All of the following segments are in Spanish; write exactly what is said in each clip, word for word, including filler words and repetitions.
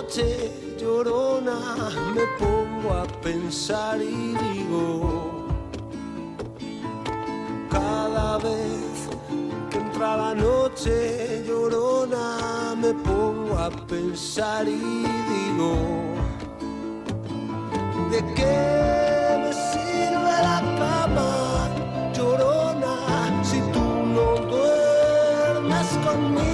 noche llorona me pongo a pensar y digo, cada vez que entra la noche llorona me pongo a pensar y digo, ¿de qué me sirve la cama llorona si tú no duermes conmigo?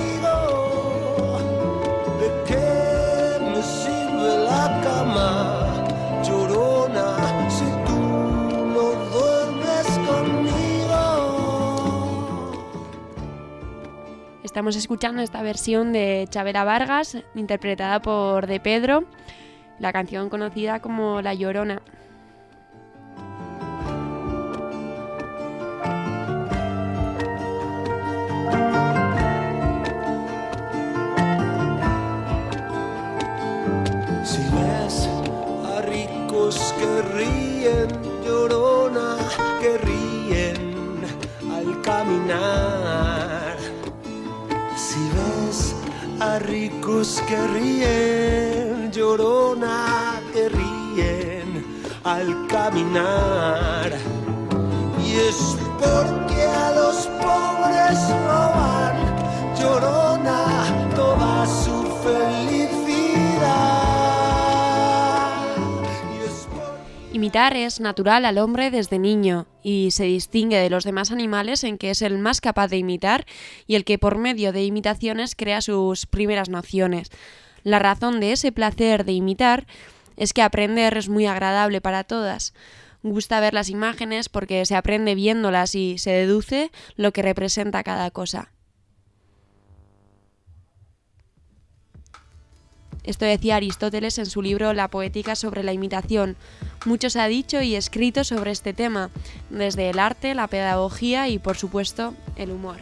¿De qué me sirve la cama llorona si tú no duermes conmigo? Estamos escuchando esta versión de Chavela Vargas, interpretada por De Pedro, la canción conocida como La Llorona. Si ves a ricos que ríen, llorona, que ríen al caminar. Si ves a ricos que ríen, llorona, que ríen al caminar. Y es porque a los pobres roban, llorona, toda su felicidad. Y es porque... Imitar es natural al hombre desde niño y se distingue de los demás animales en que es el más capaz de imitar y el que por medio de imitaciones crea sus primeras nociones. La razón de ese placer de imitar es que aprender es muy agradable para todas. Gusta ver las imágenes porque se aprende viéndolas y se deduce lo que representa cada cosa. Esto decía Aristóteles en su libro La Poética sobre la imitación. Mucho se ha dicho y escrito sobre este tema, desde el arte, la pedagogía y, por supuesto, el humor.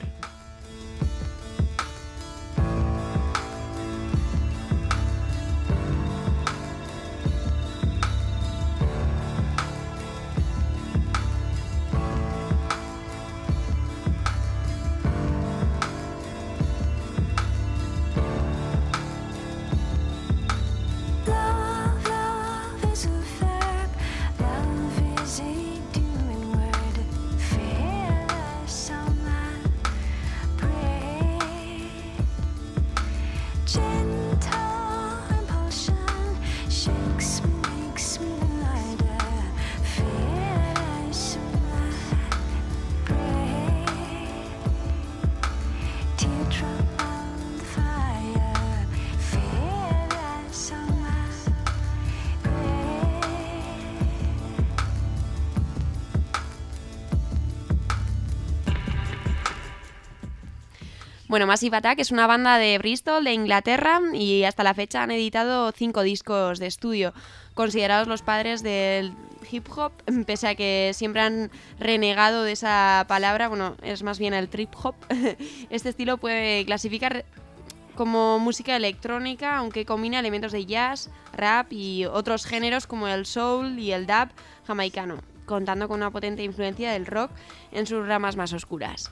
Bueno, Massive Attack es una banda de Bristol, de Inglaterra, y hasta la fecha han editado cinco discos de estudio, considerados los padres del hip hop, pese a que siempre han renegado de esa palabra. Bueno, es más bien el trip hop. Este estilo puede clasificar como música electrónica, aunque combina elementos de jazz, rap y otros géneros como el soul y el dub jamaicano, contando con una potente influencia del rock en sus ramas más oscuras.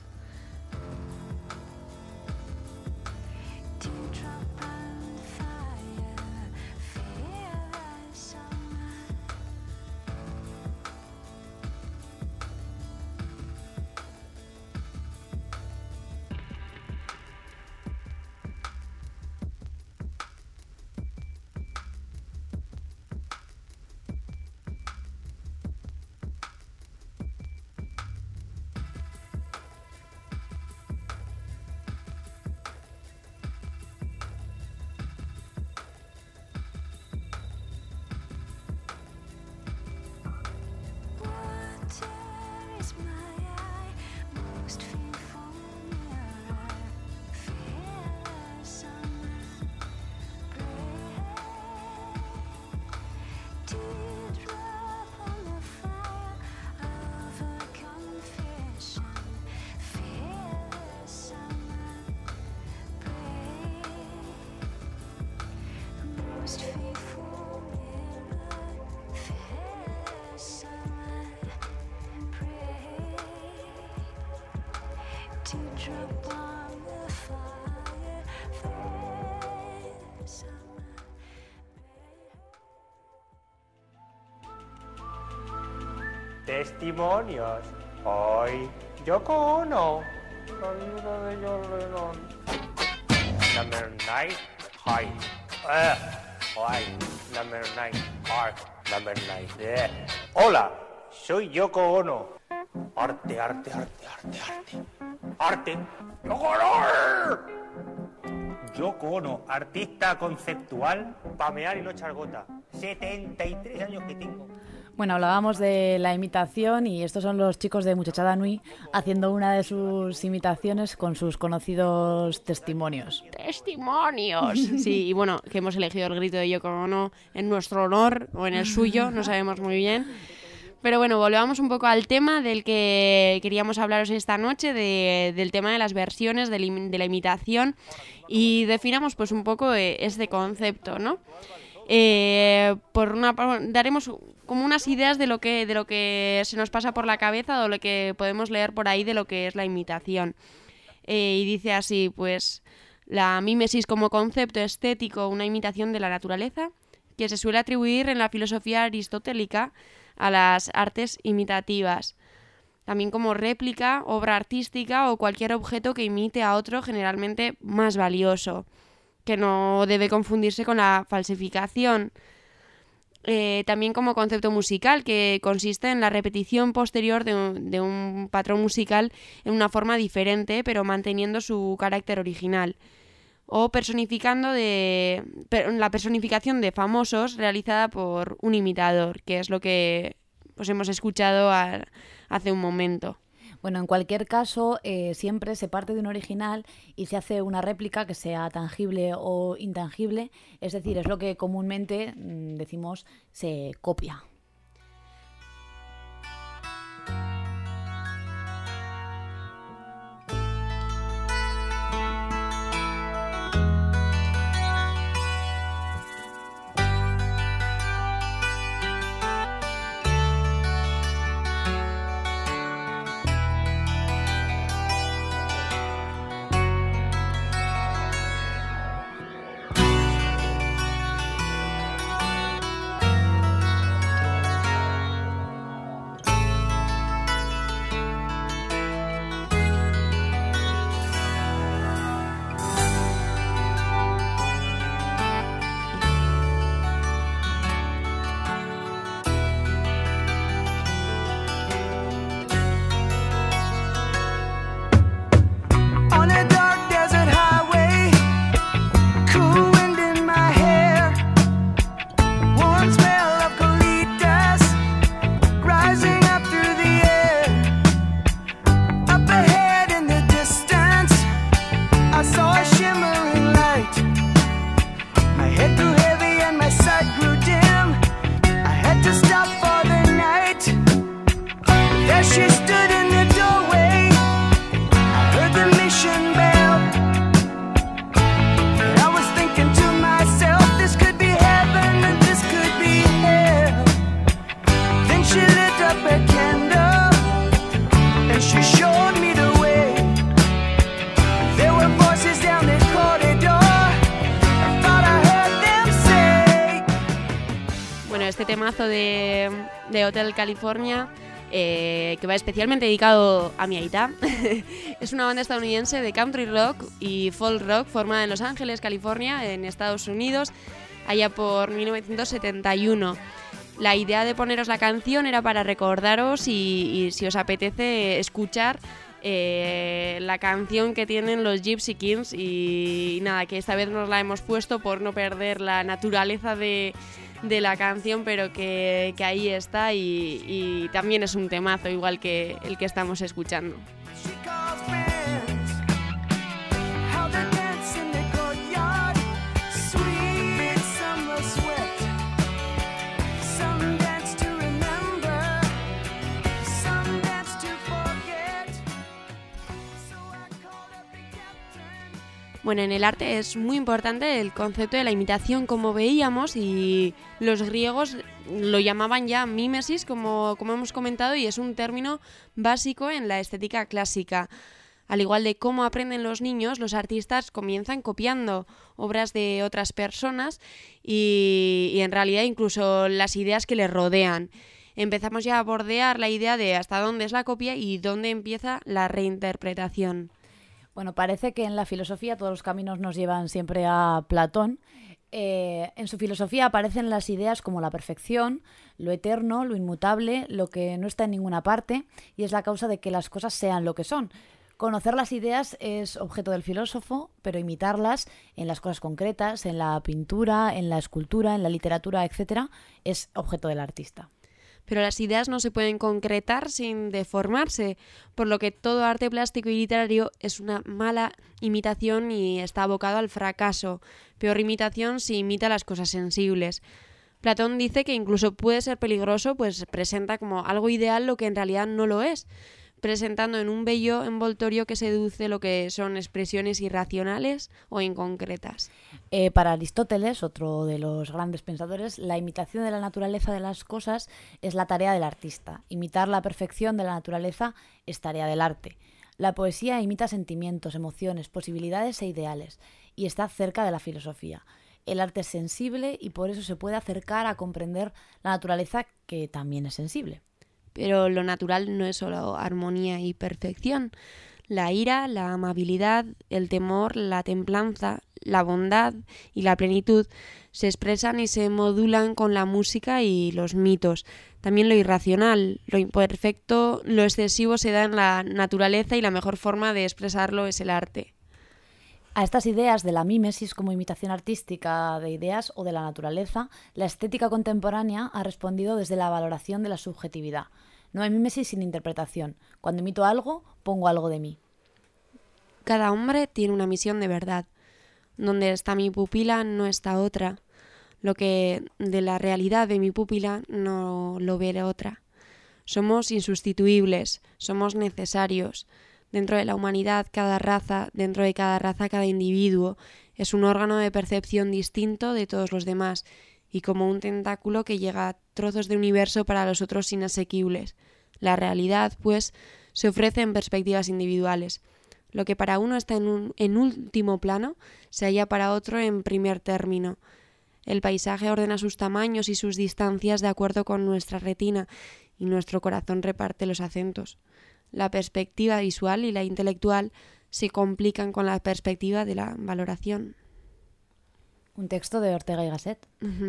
Testimonios. Hoy, Yoko Ono. Sonido de John Lennon. Number nine, high. Uh, high. Number nine, hard. Number nine. Yeah. Hola, soy Yoko Ono. Arte, arte, arte, arte, arte. Arte. Yoko Ono. Yoko Ono, artista conceptual, pamear y no echar gota. setenta y tres años que tengo. Bueno, hablábamos de la imitación y estos son los chicos de Muchachada Nui haciendo una de sus imitaciones con sus conocidos testimonios. ¡Testimonios! Sí, y bueno, que hemos elegido el grito de Yoko Ono en nuestro honor o en el suyo, no sabemos muy bien. Pero bueno, volvamos un poco al tema del que queríamos hablaros esta noche, de, del tema de las versiones, de, li, de la imitación, y definamos pues un poco este concepto, ¿no? Eh, por una daremos como unas ideas de lo que de lo que se nos pasa por la cabeza o lo que podemos leer por ahí de lo que es la imitación. Eh, y dice así, pues, la mímesis como concepto estético, una imitación de la naturaleza, que se suele atribuir en la filosofía aristotélica a las artes imitativas, también como réplica, obra artística o cualquier objeto que imite a otro, generalmente más valioso, que no debe confundirse con la falsificación. Eh, también como concepto musical, que consiste en la repetición posterior de un, de un patrón musical en una forma diferente, pero manteniendo su carácter original. O personificando de per, la personificación de famosos realizada por un imitador, que es lo que pues, hemos escuchado a, hace un momento. Bueno, en cualquier caso, eh, siempre se parte de un original y se hace una réplica que sea tangible o intangible, es decir, es lo que comúnmente mmm, decimos se copia. Este temazo de, de Hotel California, eh, que va especialmente dedicado a mi aita. Es una banda estadounidense de country rock y folk rock formada en Los Ángeles, California, en Estados Unidos, allá por mil novecientos setenta y uno. La idea de poneros la canción era para recordaros y, y si os apetece escuchar eh, la canción que tienen los Gypsy Kings y, y nada, que esta vez nos la hemos puesto por no perder la naturaleza de... de la canción, pero que, que ahí está y, y también es un temazo igual que el que estamos escuchando. Bueno, en el arte es muy importante el concepto de la imitación, como veíamos, y los griegos lo llamaban ya mímesis, como, como hemos comentado, y es un término básico en la estética clásica. Al igual de cómo aprenden los niños, los artistas comienzan copiando obras de otras personas y, y en realidad incluso las ideas que les rodean. empezamos ya a bordear la idea de hasta dónde es la copia y dónde empieza la reinterpretación. Bueno, parece que en la filosofía todos los caminos nos llevan siempre a Platón. Eh, en su filosofía aparecen las ideas como la perfección, lo eterno, lo inmutable, lo que no está en ninguna parte y es la causa de que las cosas sean lo que son. Conocer las ideas es objeto del filósofo, pero imitarlas en las cosas concretas, en la pintura, en la escultura, en la literatura, etcétera, es objeto del artista. Pero las ideas no se pueden concretar sin deformarse, por lo que todo arte plástico y literario es una mala imitación y está abocado al fracaso. Peor imitación si imita las cosas sensibles. Platón dice que incluso puede ser peligroso, pues presenta como algo ideal lo que en realidad no lo es, presentando en un bello envoltorio que seduce lo que son expresiones irracionales o inconcretas. Eh, para Aristóteles, otro de los grandes pensadores, la imitación de la naturaleza de las cosas es la tarea del artista. Imitar la perfección de la naturaleza es tarea del arte. La poesía imita sentimientos, emociones, posibilidades e ideales, y está cerca de la filosofía. El arte es sensible y por eso se puede acercar a comprender la naturaleza, que también es sensible. Pero lo natural no es solo armonía y perfección. La ira, la amabilidad, el temor, la templanza, la bondad y la plenitud se expresan y se modulan con la música y los mitos. También lo irracional, lo imperfecto, lo excesivo se da en la naturaleza y la mejor forma de expresarlo es el arte. A estas ideas de la mímesis como imitación artística de ideas o de la naturaleza, la estética contemporánea ha respondido desde la valoración de la subjetividad. No hay mímesis sin interpretación. Cuando imito algo, pongo algo de mí. Cada hombre tiene una misión de verdad. Donde está mi pupila no está otra. Lo que de la realidad de mi pupila no lo verá otra. Somos insustituibles, somos necesarios. Dentro de la humanidad, cada raza, dentro de cada raza, cada individuo, es un órgano de percepción distinto de todos los demás y como un tentáculo que llega a trozos de universo para los otros inasequibles. La realidad, pues, se ofrece en perspectivas individuales. Lo que para uno está en, un, en último plano, se halla para otro en primer término. El paisaje ordena sus tamaños y sus distancias de acuerdo con nuestra retina y nuestro corazón reparte los acentos. La perspectiva visual y la intelectual se complican con la perspectiva de la valoración. Un texto de Ortega y Gasset.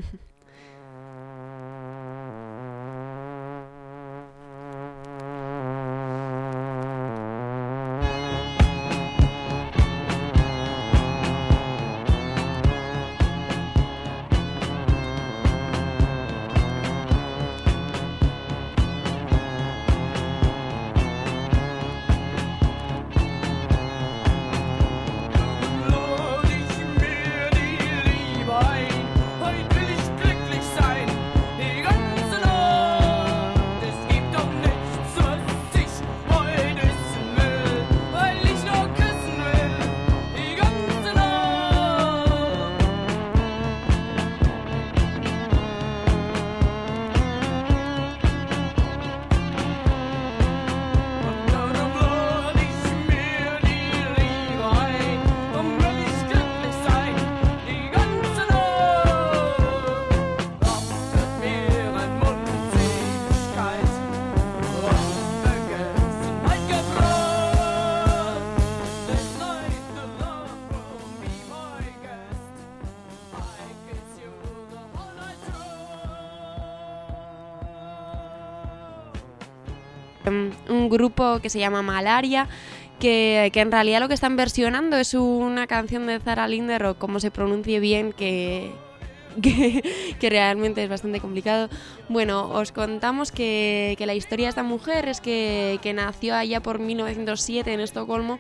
Un grupo que se llama Malaria, que, que en realidad lo que están versionando es una canción de Zara Linder, o como se pronuncie bien, que, que, que realmente es bastante complicado. Bueno, os contamos que, que la historia de esta mujer es que, que nació allá por mil novecientos siete en Estocolmo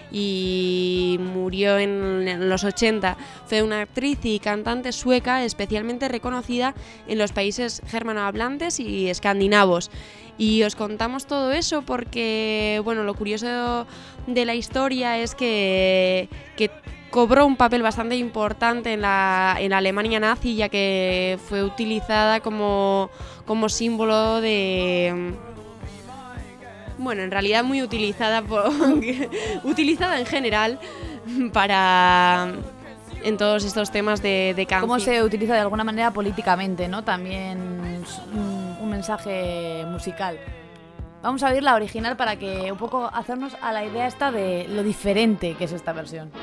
y murió en, en los ochenta. Fue una actriz y cantante sueca especialmente reconocida en los países germanohablantes y escandinavos. Y os contamos todo eso porque, bueno, lo curioso de la historia es que, que cobró un papel bastante importante en la, en la Alemania nazi, ya que fue utilizada como, como símbolo de... Bueno, en realidad muy utilizada, por, utilizada en general para... en todos estos temas de, de canción. Cómo se utiliza de alguna manera políticamente, ¿no? También un, un mensaje musical. Vamos a oír la original para que un poco hacernos a la idea esta de lo diferente que es esta versión.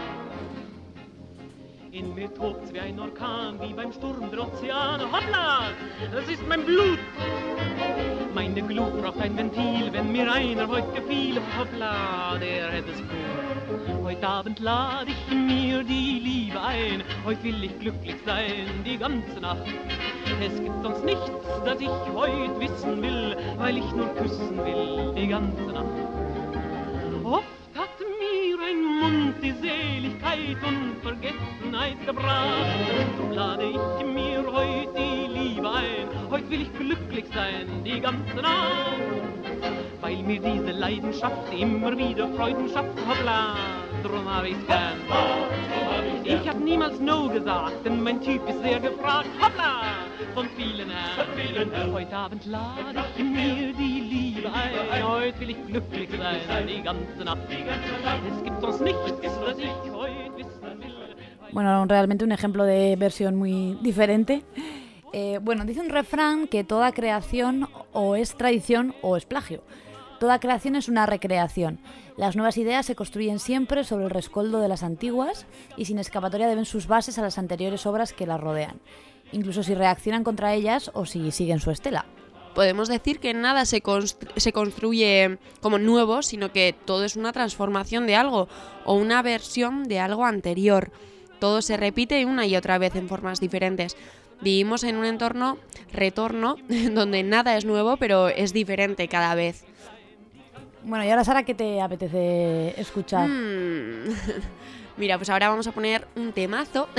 In mir tobt's wie ein Orkan, wie beim Sturm der Ozeane. Hoppla, das ist mein Blut. Meine Glut braucht ein Ventil, wenn mir einer heut gefiel. Hoppla, der hätt es gut. Heut Abend lad ich mir die Liebe ein. Heut will ich glücklich sein, die ganze Nacht. Es gibt sonst nichts, das ich heut wissen will, weil ich nur küssen will, die ganze Nacht. Oft hat mir ein Mund die Seligkeit und Vergessenheit gebracht. Drum lade ich mir heut die Liebe ein. Heut will ich glücklich sein, die ganze Nacht. Weil mir diese Leidenschaft immer wieder Freuden schafft. Hoppla, drum hab ich's gern. Ich hab niemals No gesagt, denn mein Typ ist sehr gefragt. Hoppla, von vielen Herren. Heut Abend lade ich mir die Liebe ein. Heut will ich glücklich sein, die ganze Nacht. Es gibt sonst nichts, das ich heut wissen will. Bueno, realmente un ejemplo de versión muy diferente. Eh, bueno, dice un refrán que toda creación o es tradición o es plagio. Toda creación es una recreación. Las nuevas ideas se construyen siempre sobre el rescoldo de las antiguas y sin escapatoria deben sus bases a las anteriores obras que las rodean, incluso si reaccionan contra ellas o si siguen su estela. Podemos decir que nada se, constru- se construye como nuevo, sino que todo es una transformación de algo o una versión de algo anterior. Todo se repite una y otra vez en formas diferentes. Vivimos en un entorno retorno donde nada es nuevo, pero es diferente cada vez. Bueno, y ahora, Sara, ¿qué te apetece escuchar? Mm. Mira, pues ahora vamos a poner un temazo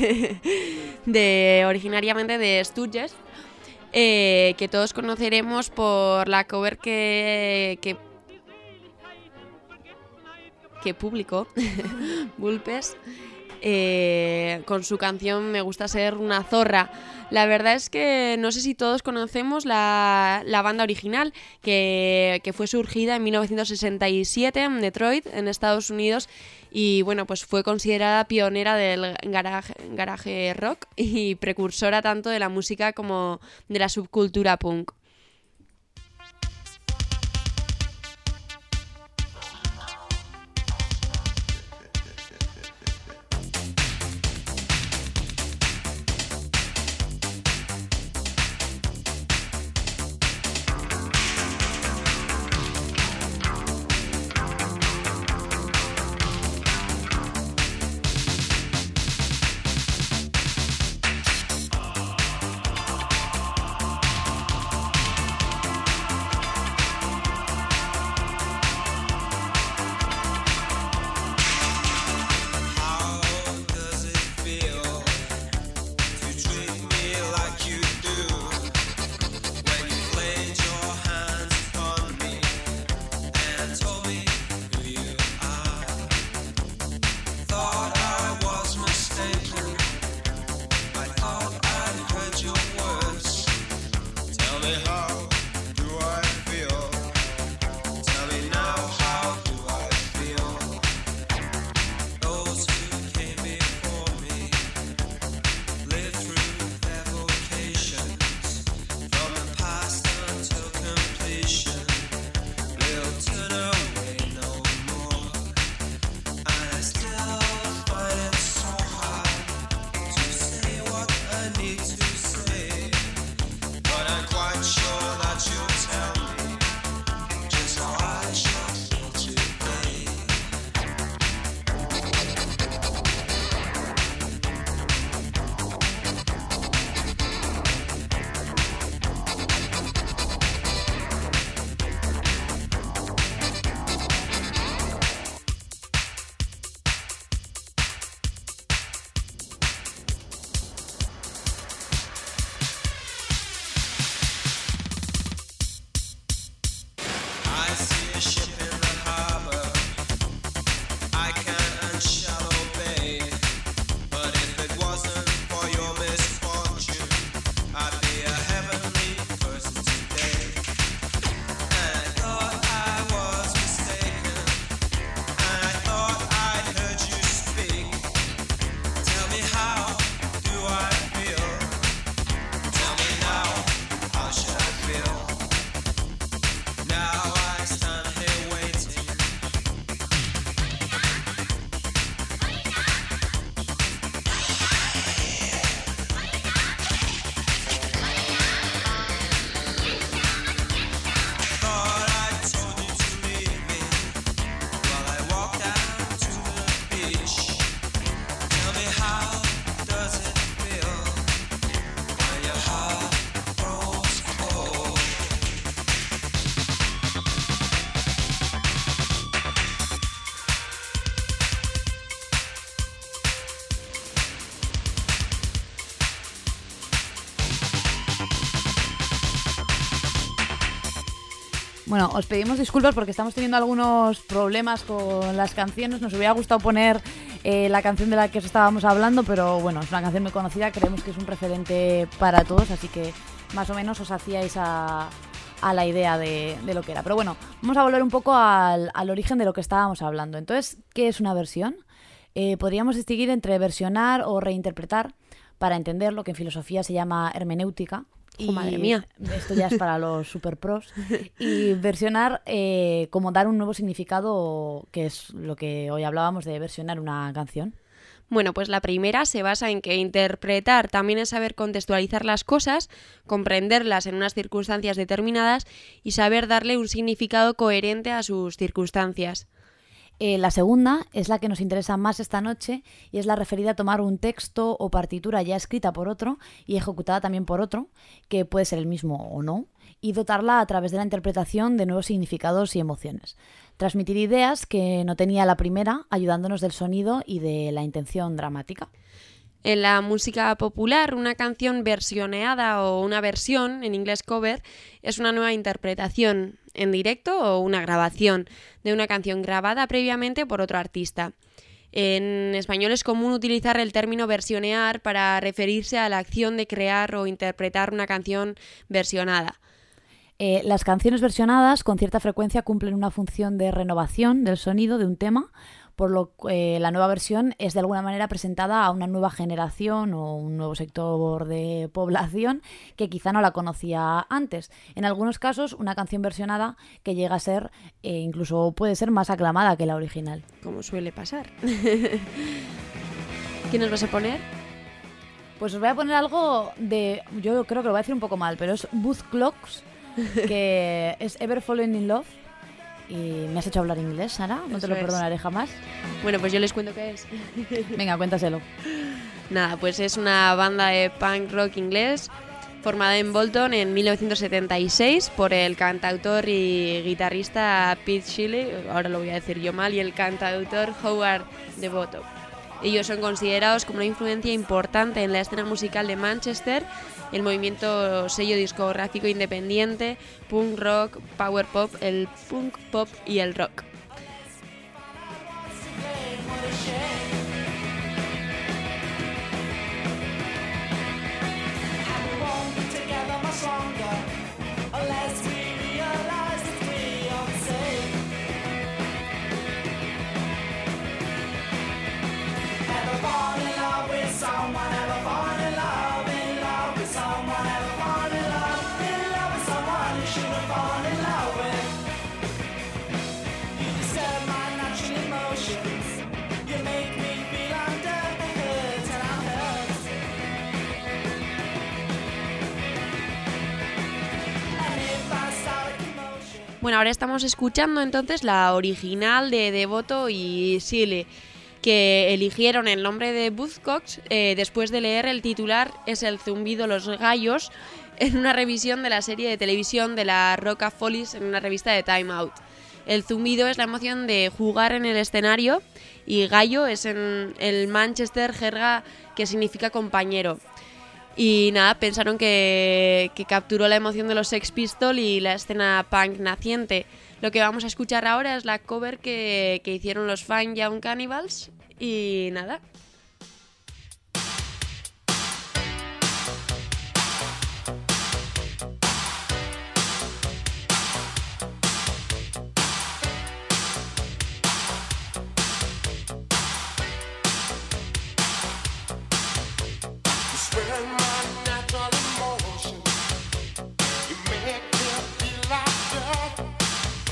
de originariamente de Stooges, eh, que todos conoceremos por la cover que que, que publicó Vulpes. Eh, con su canción Me gusta ser una zorra. La verdad es que no sé si todos conocemos la, la banda original, que, que fue surgida en mil novecientos sesenta y siete en Detroit, en Estados Unidos, y bueno, pues fue considerada pionera del garage, garage rock y precursora tanto de la música como de la subcultura punk. Bueno, os pedimos disculpas porque estamos teniendo algunos problemas con las canciones. Nos hubiera gustado poner eh, la canción de la que os estábamos hablando, pero bueno, es una canción muy conocida, creemos que es un referente para todos, así que más o menos os hacíais a, a la idea de, de lo que era. Pero bueno, vamos a volver un poco al, al origen de lo que estábamos hablando. Entonces, ¿qué es una versión? Eh, podríamos distinguir entre versionar o reinterpretar para entender lo que en filosofía se llama hermenéutica. Y oh, madre mía. Esto ya es para los super pros. Y versionar eh, como dar un nuevo significado, que es lo que hoy hablábamos de versionar una canción. Bueno, pues la primera se basa en que interpretar también es saber contextualizar las cosas, comprenderlas en unas circunstancias determinadas y saber darle un significado coherente a sus circunstancias. Eh, la segunda es la que nos interesa más esta noche y es la referida a tomar un texto o partitura ya escrita por otro y ejecutada también por otro, que puede ser el mismo o no, y dotarla a través de la interpretación de nuevos significados y emociones. Transmitir ideas que no tenía la primera, ayudándonos del sonido y de la intención dramática. En la música popular, una canción versioneada o una versión, en inglés cover, es una nueva interpretación en directo o una grabación de una canción grabada previamente por otro artista. En español es común utilizar el término versionear para referirse a la acción de crear o interpretar una canción versionada. Eh, las canciones versionadas con cierta frecuencia cumplen una función de renovación del sonido de un tema, por lo que eh, la nueva versión es de alguna manera presentada a una nueva generación o un nuevo sector de población que quizá no la conocía antes. En algunos casos, una canción versionada que llega a ser, eh, incluso puede ser más aclamada que la original. Como suele pasar. ¿Qué nos vas a poner? Pues os voy a poner algo de... Yo creo que lo voy a decir un poco mal, pero es Booth Clocks, que es Ever Fallen in Love. Y me has hecho hablar inglés, Sara, no Eso te lo es. perdonaré jamás. Bueno, pues yo les cuento qué es. Venga, cuéntaselo. Nada, pues es una banda de punk rock inglés formada en Bolton en mil novecientos setenta y seis por el cantautor y guitarrista Pete Shelley, ahora lo voy a decir yo mal, y el cantautor Howard Devoto. Ellos son considerados como una influencia importante en la escena musical de Manchester, el movimiento sello discográfico independiente, punk rock, power pop, el punk pop y el rock. Bueno, ahora estamos escuchando entonces la original de Devoto y Shelley, que eligieron el nombre de Buzzcocks eh, después de leer el titular Es el zumbido los gallos en una revisión de la serie de televisión de la Rockafollies en una revista de Time Out. El zumbido es la emoción de jugar en el escenario y gallo es en el Manchester jerga que significa compañero. Y nada, pensaron que, que capturó la emoción de los Sex Pistols y la escena punk naciente. Lo que vamos a escuchar ahora es la cover que, que hicieron los Fine Young Cannibals. Y nada.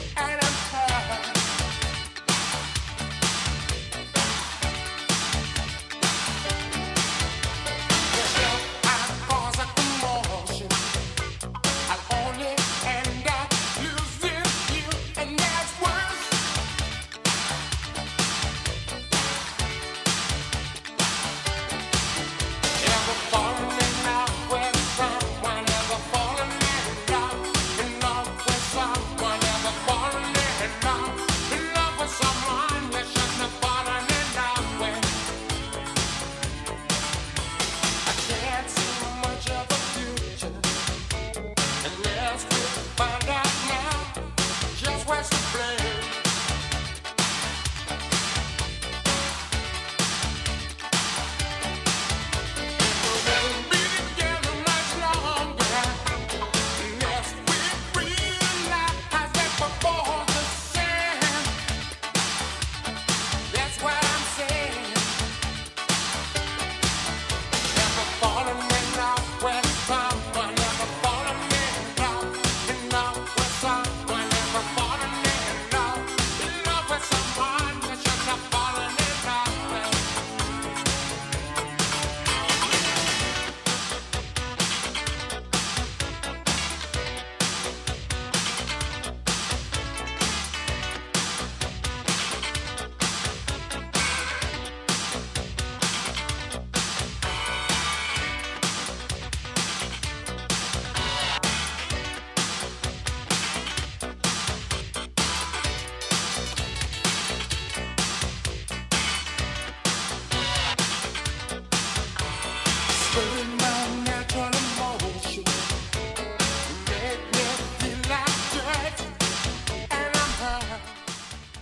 And I'm tired.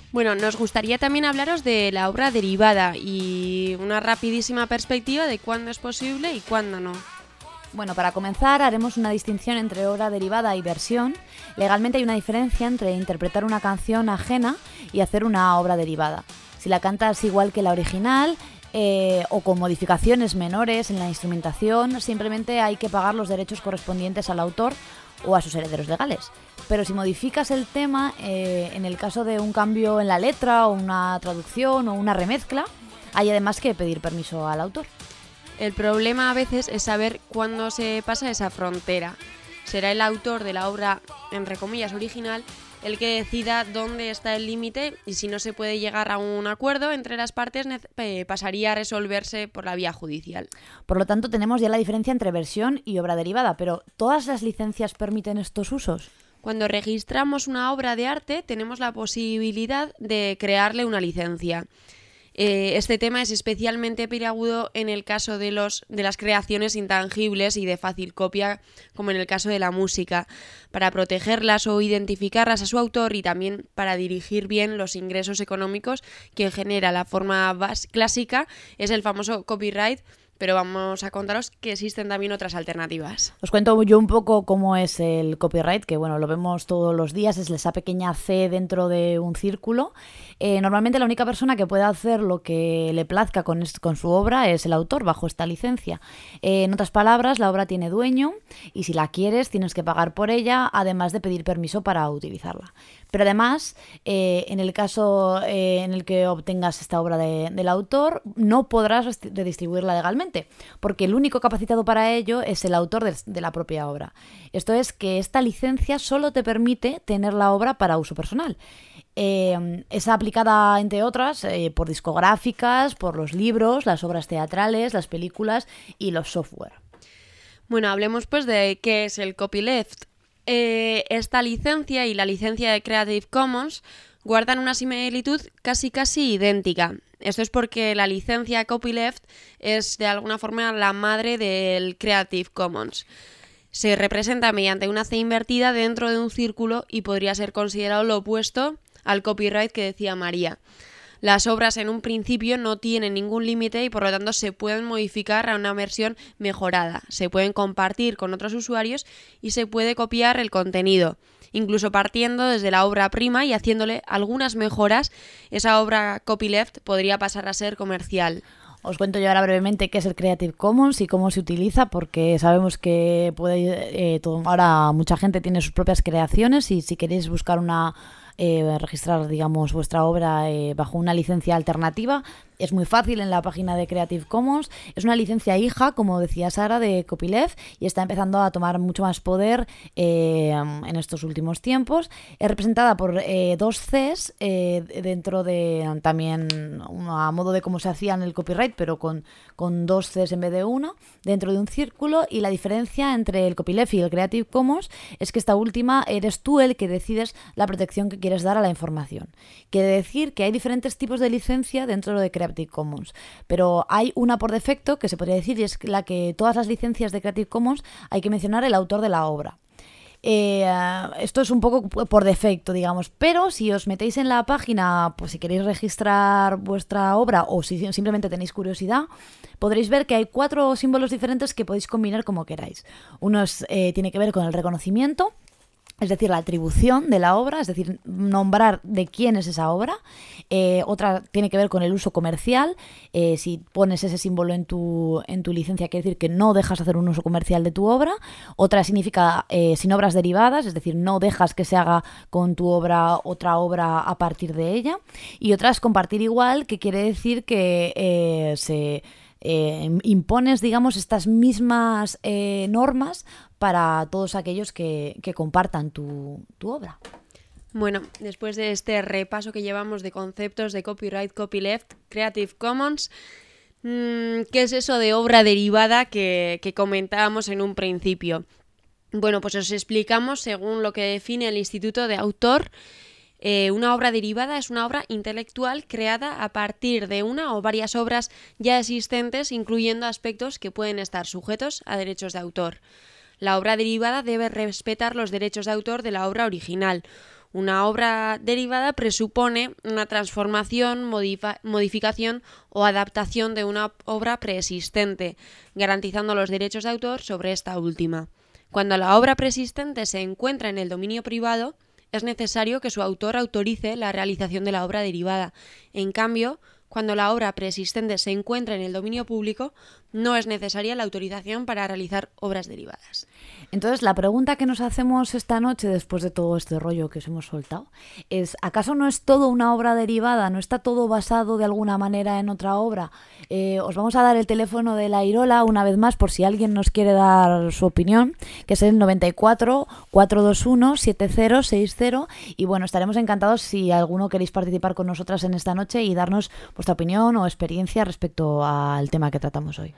Bueno, nos gustaría también hablaros de la obra derivada y una rapidísima perspectiva de cuándo es posible y cuándo no. Bueno, para comenzar haremos una distinción entre obra derivada y versión. Legalmente hay una diferencia entre interpretar una canción ajena y hacer una obra derivada. Si la cantas igual que la original eh, o con modificaciones menores en la instrumentación, simplemente hay que pagar los derechos correspondientes al autor o a sus herederos legales. Pero si modificas el tema, eh, en el caso de un cambio en la letra o una traducción o una remezcla, hay además que pedir permiso al autor. El problema a veces es saber cuándo se pasa esa frontera. Será el autor de la obra, entre comillas, original, el que decida dónde está el límite, y si no se puede llegar a un acuerdo entre las partes, eh, pasaría a resolverse por la vía judicial. Por lo tanto, tenemos ya la diferencia entre versión y obra derivada, pero ¿todas las licencias permiten estos usos? Cuando registramos una obra de arte, tenemos la posibilidad de crearle una licencia. Eh, este tema es especialmente peliagudo en el caso de, los, de las creaciones intangibles y de fácil copia, como en el caso de la música, para protegerlas o identificarlas a su autor y también para dirigir bien los ingresos económicos que genera la forma bas- clásica, es el famoso copyright. Pero vamos a contaros que existen también otras alternativas. Os cuento yo un poco cómo es el copyright, que bueno, lo vemos todos los días, es esa pequeña C dentro de un círculo. Eh, normalmente la única persona que puede hacer lo que le plazca con, es, con su obra es el autor, bajo esta licencia. Eh, en otras palabras, la obra tiene dueño y si la quieres tienes que pagar por ella, además de pedir permiso para utilizarla. Pero además, eh, en el caso eh, en el que obtengas esta obra de, del autor, no podrás rest- redistribuirla legalmente, porque el único capacitado para ello es el autor de, de la propia obra. Esto es que esta licencia solo te permite tener la obra para uso personal. Eh, es aplicada, entre otras, eh, por discográficas, por los libros, las obras teatrales, las películas y los software. Bueno, hablemos pues de qué es el copyleft. Eh, esta licencia y la licencia de Creative Commons guardan una similitud casi casi idéntica. Esto es porque la licencia copyleft es de alguna forma la madre del Creative Commons. Se representa mediante una C invertida dentro de un círculo y podría ser considerado lo opuesto al copyright que decía María. Las obras en un principio no tienen ningún límite y por lo tanto se pueden modificar a una versión mejorada, se pueden compartir con otros usuarios y se puede copiar el contenido. Incluso partiendo desde la obra prima y haciéndole algunas mejoras, esa obra copyleft podría pasar a ser comercial. Os cuento yo ahora brevemente qué es el Creative Commons y cómo se utiliza, porque sabemos que puede eh, todo, ahora mucha gente tiene sus propias creaciones y si queréis buscar una eh, registrar, digamos, vuestra obra eh, bajo una licencia alternativa, es muy fácil en la página de Creative Commons. Es una licencia hija, como decía Sara, de copyleft y está empezando a tomar mucho más poder eh, en estos últimos tiempos. Es representada por eh, dos Cs eh, dentro de también a modo de cómo se hacía en el copyright, pero con, con dos Cs en vez de uno, dentro de un círculo. Y la diferencia entre el copyleft y el Creative Commons es que esta última eres tú el que decides la protección que quieres dar a la información. Quiere decir que hay diferentes tipos de licencia dentro de Creative Commons, pero hay una por defecto que se podría decir y es la que todas las licencias de Creative Commons hay que mencionar el autor de la obra. Eh, esto es un poco por defecto, digamos, pero si os metéis en la página, pues si queréis registrar vuestra obra o si simplemente tenéis curiosidad, podréis ver que hay cuatro símbolos diferentes que podéis combinar como queráis. Uno es, eh, tiene que ver con el reconocimiento, es decir, la atribución de la obra, es decir, nombrar de quién es esa obra. Eh, otra tiene que ver con el uso comercial. Eh, si pones ese símbolo en tu, en tu licencia, quiere decir que no dejas hacer un uso comercial de tu obra. Otra significa eh, sin obras derivadas, es decir, no dejas que se haga con tu obra otra obra a partir de ella. Y otra es compartir igual, que quiere decir que eh, se... Eh, impones, digamos, estas mismas eh, normas para todos aquellos que, que compartan tu, tu obra. Bueno, después de este repaso que llevamos de conceptos de copyright, copyleft, Creative Commons, mmm, ¿qué es eso de obra derivada que, que comentábamos en un principio? Bueno, pues os explicamos según lo que define el Instituto de Autor. Eh, una obra derivada es una obra intelectual creada a partir de una o varias obras ya existentes, incluyendo aspectos que pueden estar sujetos a derechos de autor. La obra derivada debe respetar los derechos de autor de la obra original. Una obra derivada presupone una transformación, modifa- modificación o adaptación de una obra preexistente, garantizando los derechos de autor sobre esta última. Cuando la obra preexistente se encuentra en el dominio privado, es necesario que su autor autorice la realización de la obra derivada. En cambio, cuando la obra preexistente se encuentra en el dominio público, no es necesaria la autorización para realizar obras derivadas. Entonces, la pregunta que nos hacemos esta noche, después de todo este rollo que os hemos soltado, es, ¿acaso no es todo una obra derivada? ¿No está todo basado de alguna manera en otra obra? Eh, os vamos a dar el teléfono de la Irola una vez más, por si alguien nos quiere dar su opinión, que es el noventa y cuatro, cuatrocientos veintiuno, setenta sesenta, y bueno, estaremos encantados si alguno queréis participar con nosotras en esta noche y darnos vuestra opinión o experiencia respecto al tema que tratamos hoy.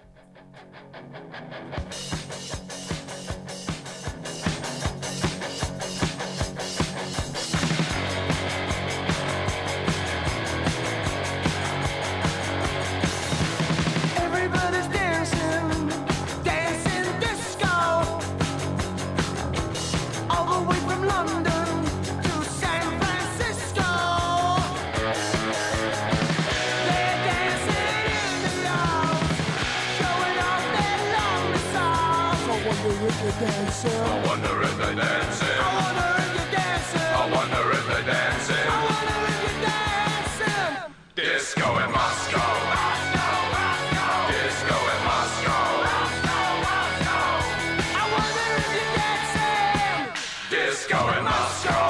Dancing. I wonder if they're dancing. I wonder if you're dancing. I wonder if they're dancing. I wonder if you're dancing. Disco in Moscow. Moscow, Moscow. Disco in Moscow. Moscow, Moscow. I wonder if you're dancing. Disco in Moscow.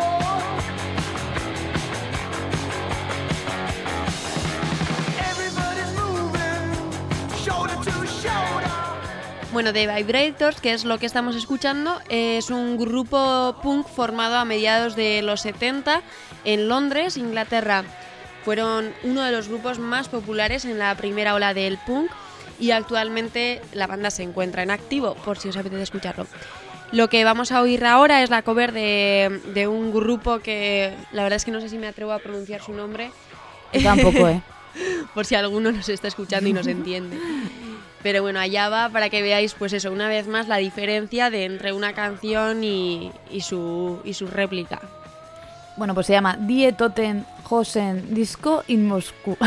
Everybody's moving, shoulder to shoulder. Bueno, The Vibrators, que es lo que estamos escuchando, es un grupo punk formado a mediados de los setenta en Londres, Inglaterra. Fueron uno de los grupos más populares en la primera ola del punk y actualmente la banda se encuentra en activo, por si os apetece escucharlo. Lo que vamos a oír ahora es la cover de, de un grupo que la verdad es que no sé si me atrevo a pronunciar su nombre. Yo tampoco, ¿eh? Por si alguno nos está escuchando y nos entiende. Pero bueno, allá va para que veáis, pues eso, una vez más la diferencia de entre una canción y, y, su, y su réplica. Bueno, pues se llama Die Toten Hosen Disco in Moscú.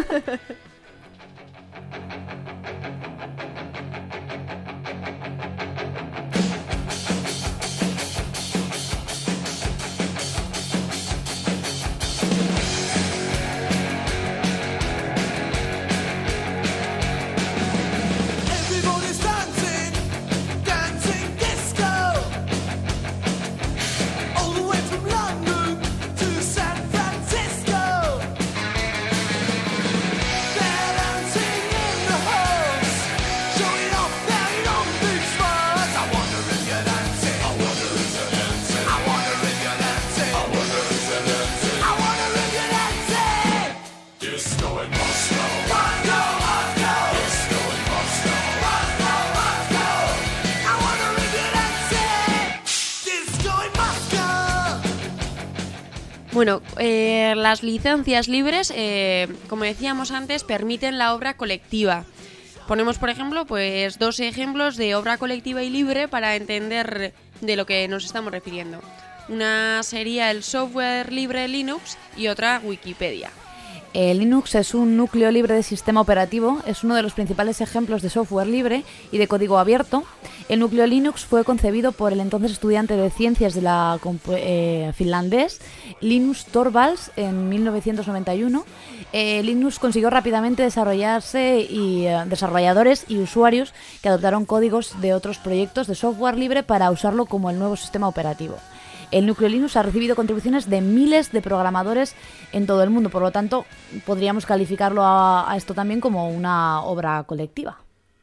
Bueno, eh, las licencias libres, eh, como decíamos antes, permiten la obra colectiva. Ponemos, por ejemplo, pues dos ejemplos de obra colectiva y libre para entender de lo que nos estamos refiriendo. Una sería el software libre Linux y otra Wikipedia. El Linux es un núcleo libre de sistema operativo, es uno de los principales ejemplos de software libre y de código abierto. El núcleo Linux fue concebido por el entonces estudiante de ciencias de la eh, finlandés Linus Torvalds en mil novecientos noventa y uno. Eh, Linux consiguió rápidamente desarrollarse y eh, desarrolladores y usuarios que adoptaron códigos de otros proyectos de software libre para usarlo como el nuevo sistema operativo. El núcleo Linux ha recibido contribuciones de miles de programadores en todo el mundo, por lo tanto, podríamos calificarlo a, a esto también como una obra colectiva.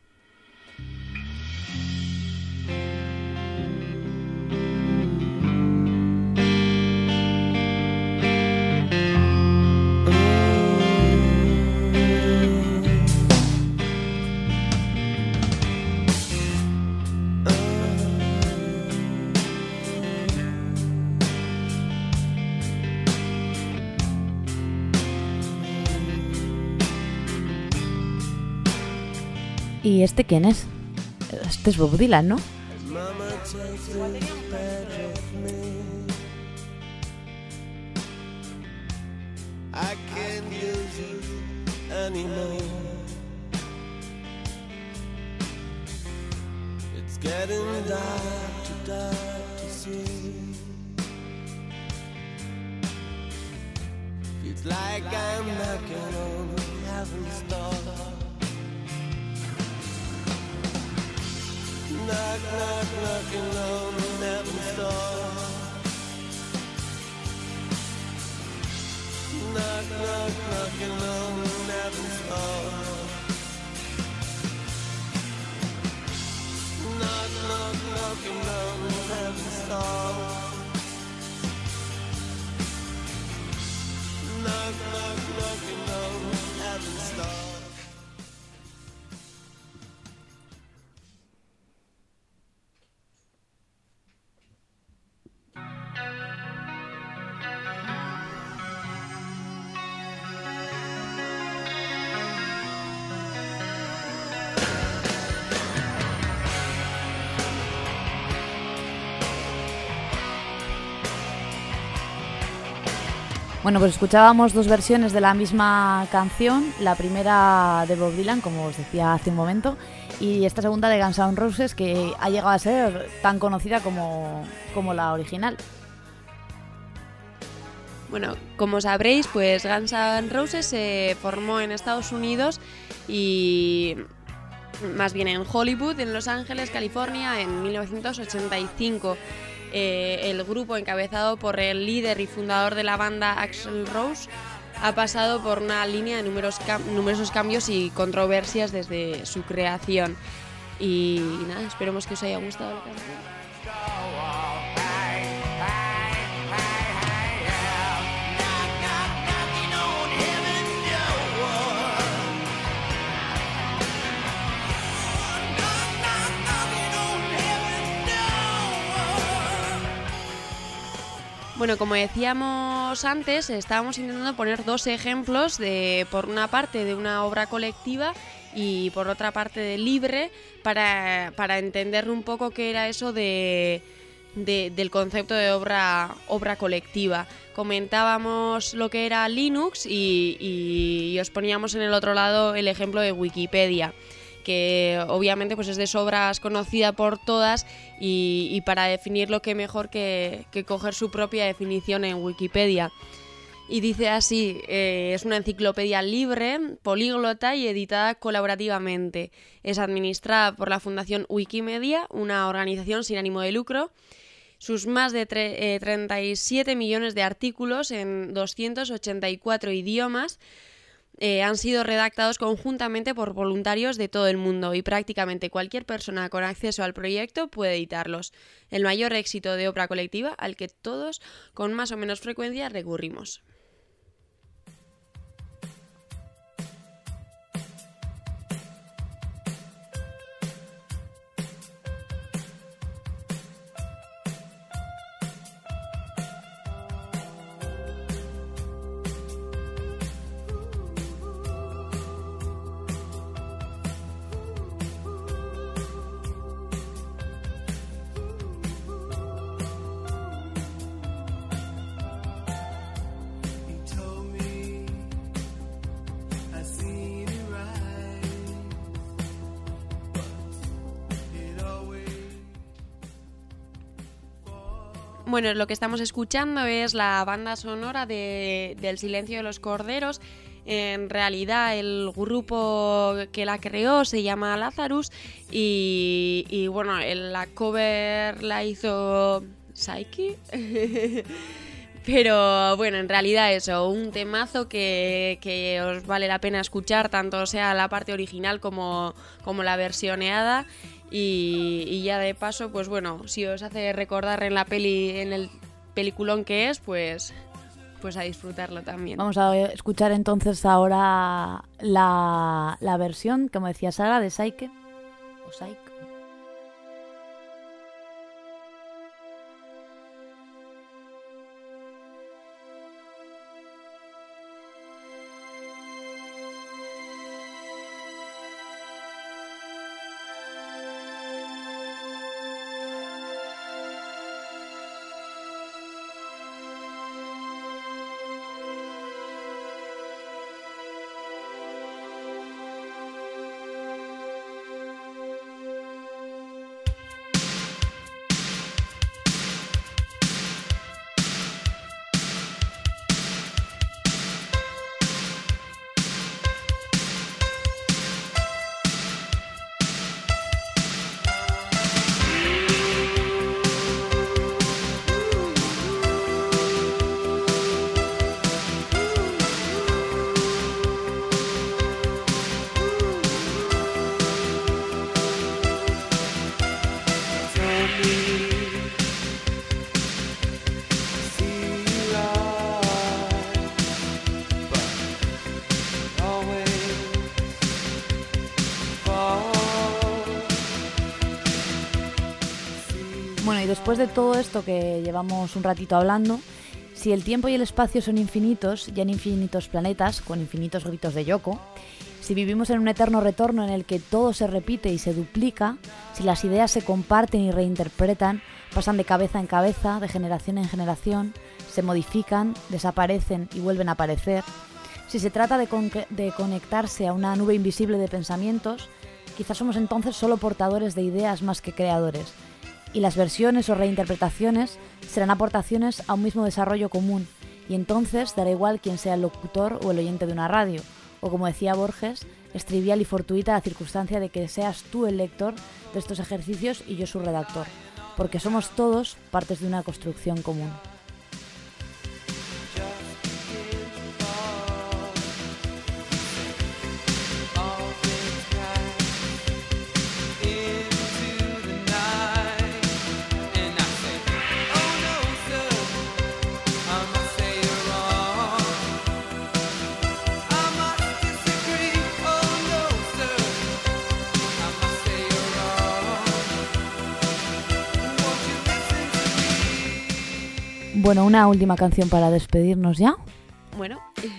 ¿Y este quién es? Este es Bob Dylan, ¿no? I can't use it anymore. It's getting dark, too dark to see. Feels like I'm knocking on heaven's door. Knock, knock, knocking on heaven's door. Knock, knock, knocking on heaven's door. Knock, knock, knocking on heaven's door. Knock, knock, knocking on heaven's door. Bueno, pues escuchábamos dos versiones de la misma canción, la primera de Bob Dylan, como os decía hace un momento, y esta segunda de Guns N' Roses, que ha llegado a ser tan conocida como, como la original. Bueno, como sabréis, pues Guns N' Roses se formó en Estados Unidos y más bien en Hollywood, en Los Ángeles, California, en mil novecientos ochenta y cinco. Eh, el grupo, encabezado por el líder y fundador de la banda, Axl Rose, ha pasado por una línea de numerosos, cam- numerosos cambios y controversias desde su creación. Y, y nada, esperemos que os haya gustado la canción. Bueno, como decíamos antes, estábamos intentando poner dos ejemplos de, por una parte, de una obra colectiva y por otra parte de libre, para, para entender un poco qué era eso de, de, del concepto de obra, obra colectiva. Comentábamos lo que era Linux y, y, y os poníamos en el otro lado el ejemplo de Wikipedia, que obviamente pues es de sobras conocida por todas y, y para definirlo qué mejor que, que coger su propia definición en Wikipedia. Y dice así, eh, es una enciclopedia libre, políglota y editada colaborativamente. Es administrada por la Fundación Wikimedia, una organización sin ánimo de lucro. Sus más de tre- eh, treinta y siete millones de artículos en doscientos ochenta y cuatro idiomas Eh, han sido redactados conjuntamente por voluntarios de todo el mundo y prácticamente cualquier persona con acceso al proyecto puede editarlos. El mayor éxito de obra colectiva al que todos con más o menos frecuencia recurrimos. Bueno, lo que estamos escuchando es la banda sonora de, del Silencio de los Corderos. En realidad el grupo que la creó se llama Lazarus y, y bueno, el, la cover la hizo Psyche. Pero bueno, en realidad eso, un temazo que, que os vale la pena escuchar, tanto sea la parte original como, como la versioneada. Y, y ya de paso, pues bueno, si os hace recordar en la peli, en el peliculón que es, pues, pues a disfrutarlo también. Vamos a escuchar entonces ahora la, la versión, como decía Sara, de Psyche o Psyche. Bueno, y después de todo esto que llevamos un ratito hablando, si el tiempo y el espacio son infinitos, y en infinitos planetas, con infinitos gritos de Yoko, si vivimos en un eterno retorno en el que todo se repite y se duplica, si las ideas se comparten y reinterpretan, pasan de cabeza en cabeza, de generación en generación, se modifican, desaparecen y vuelven a aparecer, si se trata de, con- de conectarse a una nube invisible de pensamientos, quizás somos entonces solo portadores de ideas más que creadores, y las versiones o reinterpretaciones serán aportaciones a un mismo desarrollo común, y entonces dará igual quién sea el locutor o el oyente de una radio, o como decía Borges, es trivial y fortuita la circunstancia de que seas tú el lector de estos ejercicios y yo su redactor, porque somos todos partes de una construcción común. Bueno, una última canción para despedirnos ya. Bueno,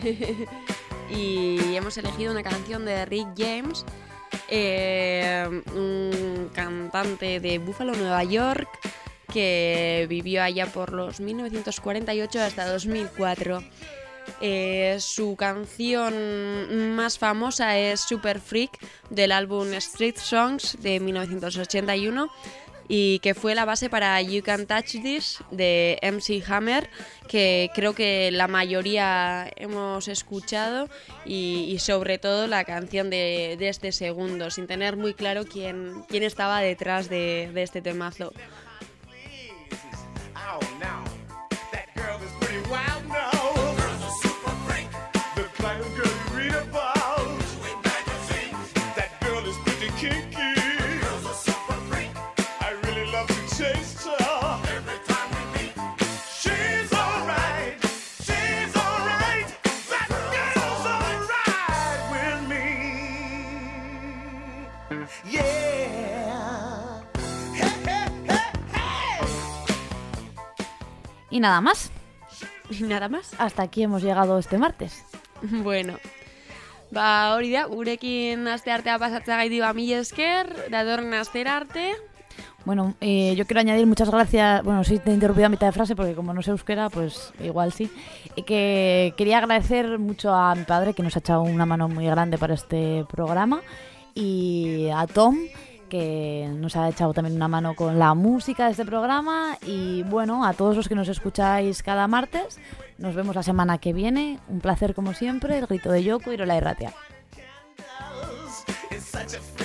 y hemos elegido una canción de Rick James, eh, un cantante de Buffalo, Nueva York, que vivió allá por los mil novecientos cuarenta y ocho hasta dos mil cuatro. Eh, su canción más famosa es Super Freak, del álbum Street Songs de mil novecientos ochenta y uno, y que fue la base para You Can't Touch This de M C Hammer, que creo que la mayoría hemos escuchado, y, y sobre todo la canción de, de este segundo, sin tener muy claro quién, quién estaba detrás de, de este temazo. Oh, now, that girl is pretty wild now. The girl's a super freak. The kind of girl you read about. In magazines. That girl is pretty kinky. The girl's a super freak. I really love to chase her. Every time we meet. She's alright. She's alright. That girl's alright with me. Yeah. Hey, hey, hey, hey. Y nada más. ¿Y nada más? Hasta aquí hemos llegado este martes. Bueno, ba hori da, gurekin asteartea pasatzea gaiti ba mila esker, datorren astera arte. Bueno, eh, yo quiero añadir muchas gracias. Bueno, sí te he interrumpido a mitad de frase porque como no sé euskera, pues igual sí. Y que quería agradecer mucho a mi padre que nos ha echado una mano muy grande para este programa, y a Tom, que nos ha echado también una mano con la música de este programa, y bueno, a todos los que nos escucháis cada martes. Nos vemos la semana que viene. Un placer como siempre, el grito de Yoko y Rola Irratia. It's such a